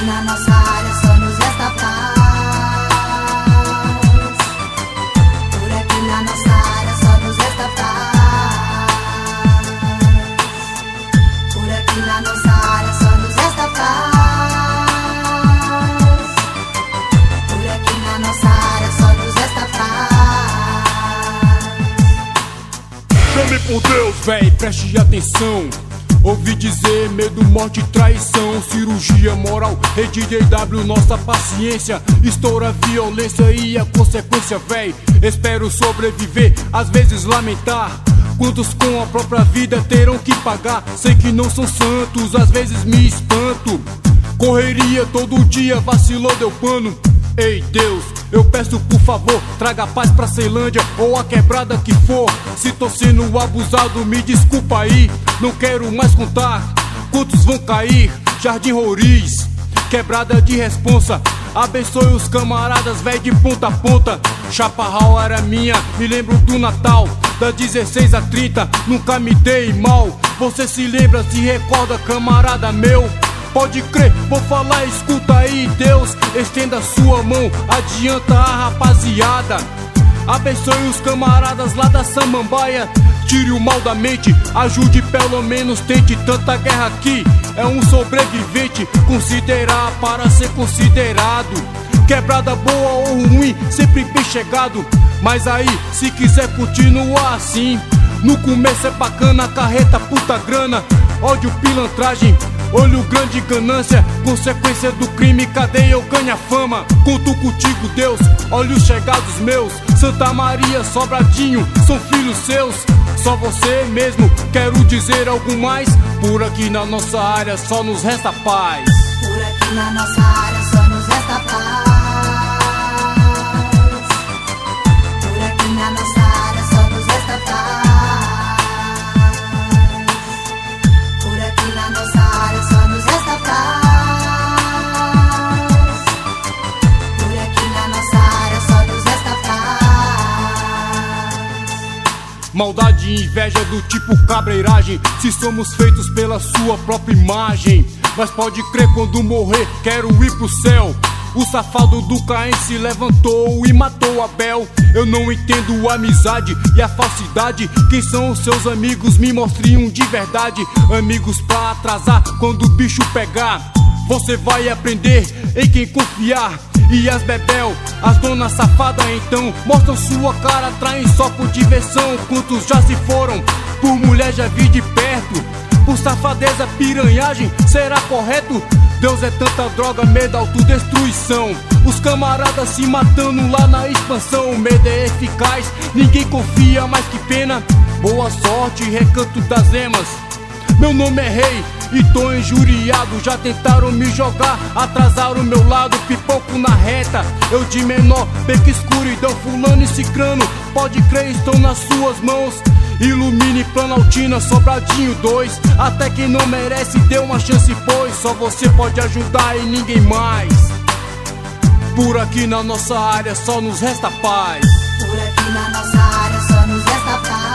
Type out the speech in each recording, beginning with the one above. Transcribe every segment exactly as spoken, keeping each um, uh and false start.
aqui na nossa área só nos resta paz. Por aqui na nossa área só nos resta paz. Por aqui na nossa área só nos resta paz. Por aqui na nossa área só nos resta paz. Chame por Deus, véi, preste atenção. Ouvi dizer medo, morte e traição, cirurgia moral, rede D W, nossa paciência, estoura violência e a consequência, véi. Espero sobreviver, às vezes lamentar. Quantos com a própria vida terão que pagar? Sei que não são santos, às vezes me espanto. Correria todo dia, vacilou, deu pano. Ei Deus, eu peço por favor, traga paz pra Ceilândia ou a quebrada que for. Se tô sendo abusado, me desculpa aí. Não quero mais contar quantos vão cair. Jardim Roriz, quebrada de responsa. Abençoe os camaradas, véi, de ponta a ponta. Chaparral era minha, me lembro do Natal, da dezesseis a trinta, nunca me dei mal. Você se lembra, se recorda, camarada meu? Pode crer, vou falar, escuta aí, Deus, estenda sua mão, adianta a rapaziada. Abençoe os camaradas lá da Samambaia, tire o mal da mente, ajude pelo menos, tente tanta guerra aqui. É um sobrevivente, considerar para ser considerado. Quebrada boa ou ruim, sempre bem chegado. Mas aí, se quiser continuar assim, no começo é bacana, carreta, puta grana, ódio, pilantragem, olho grande, ganância, consequência do crime, cadeia ou ganha fama. Conto contigo, Deus, olha os chegados meus, Santa Maria, Sobradinho, são filhos seus. Só você mesmo, quero dizer algo mais. Por aqui na nossa área só nos resta paz. Por aqui na nossa área só nos resta paz. Por aqui na nossa área só nos resta paz. Por aqui na nossa área só nos resta paz. Por aqui na nossa área só nos resta paz. Maldade e inveja do tipo cabreiragem, se somos feitos pela sua própria imagem. Mas pode crer, quando morrer quero ir pro céu. O safado do Caim se levantou e matou Abel. Eu não entendo a amizade e a falsidade. Quem são os seus amigos? Me mostre um de verdade. Amigos pra atrasar quando o bicho pegar. Você vai aprender em quem confiar. E as bebel, as donas safadas então mostram sua cara, traem só por diversão. Quantos já se foram, por mulher já vi de perto. Por safadeza, piranhagem, será correto? Deus é tanta droga, medo, autodestruição. Os camaradas se matando lá na expansão. O medo é eficaz, ninguém confia, mas que pena. Boa sorte, recanto das emas. Meu nome é Rei e tô injuriado. Já tentaram me jogar, atrasaram o meu lado. Pipoco na reta, eu de menor, beco escuridão, fulano e cicrano. Pode crer, estão nas suas mãos. Ilumine Planaltina, Sobradinho dois. Até quem não merece dê uma chance, pois só você pode ajudar e ninguém mais. Por aqui na nossa área só nos resta paz. Por aqui na nossa área só nos resta paz.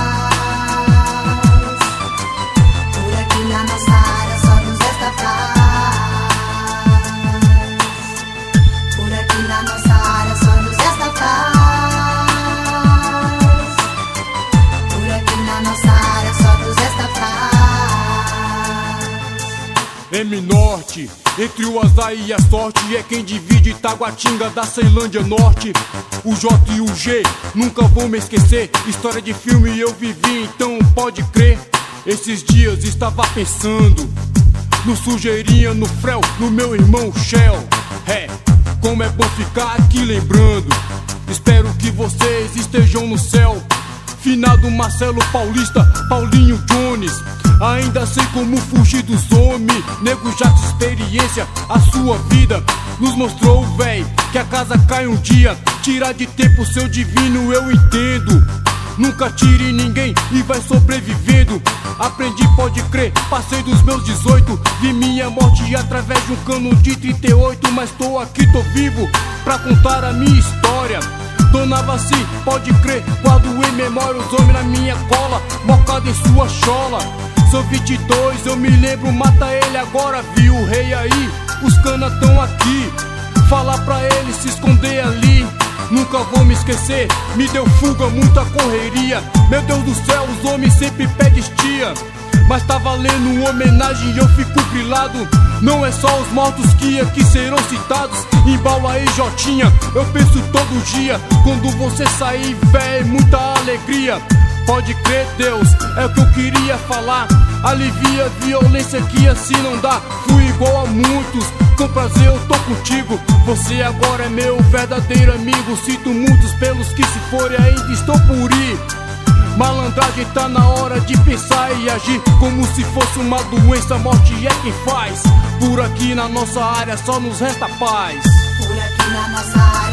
Por aqui na nossa área só nos resta paz. Por aqui na nossa área só nos resta paz. Por aqui na nossa área só nos resta paz. M Norte, entre o azar e a sorte, é quem divide Taguatinga da Ceilândia Norte. O J e o G, nunca vou me esquecer. História de filme eu vivi, então pode crer. Esses dias estava pensando no Sujeirinha, no Frel, no meu irmão Shell. É, como é bom ficar aqui lembrando. Espero que vocês estejam no céu. Finado Marcelo Paulista, Paulinho Jones. Ainda sei como fugir dos homens. Nego já de experiência, a sua vida nos mostrou, véi, que a casa cai um dia. Tirar de tempo seu divino eu entendo. Nunca tire ninguém e vai sobrevivendo. Aprendi, pode crer, passei dos meus dezoito. Vi minha morte através de um cano de trinta e oito. Mas tô aqui, tô vivo pra contar a minha história. Dona Vaci, pode crer, guardo em memória os homens na minha cola, mocado em sua chola. Sou vinte e dois, eu me lembro, mata ele agora, viu o rei aí? os cana tão aqui. Falar pra eles se esconder ali. Nunca vou me esquecer, me deu fuga, muita correria. Meu Deus do céu, os homens sempre pedem estia. Mas tá valendo uma homenagem e eu fico grilado. Não é só os mortos que aqui serão citados. Em Baua e Jotinha, eu penso todo dia. Quando você sair, véi, muita alegria. Pode crer, Deus, é o que eu queria falar. Alivia a violência que assim não dá. Fui igual a muitos, com prazer eu tô contigo. Você agora é meu verdadeiro amigo. Sinto muitos pelos que se forem, ainda estou por ir. Malandragem tá na hora de pensar e agir. Como se fosse uma doença, a morte é quem faz. Por aqui na nossa área só nos resta paz. Por aqui na nossa área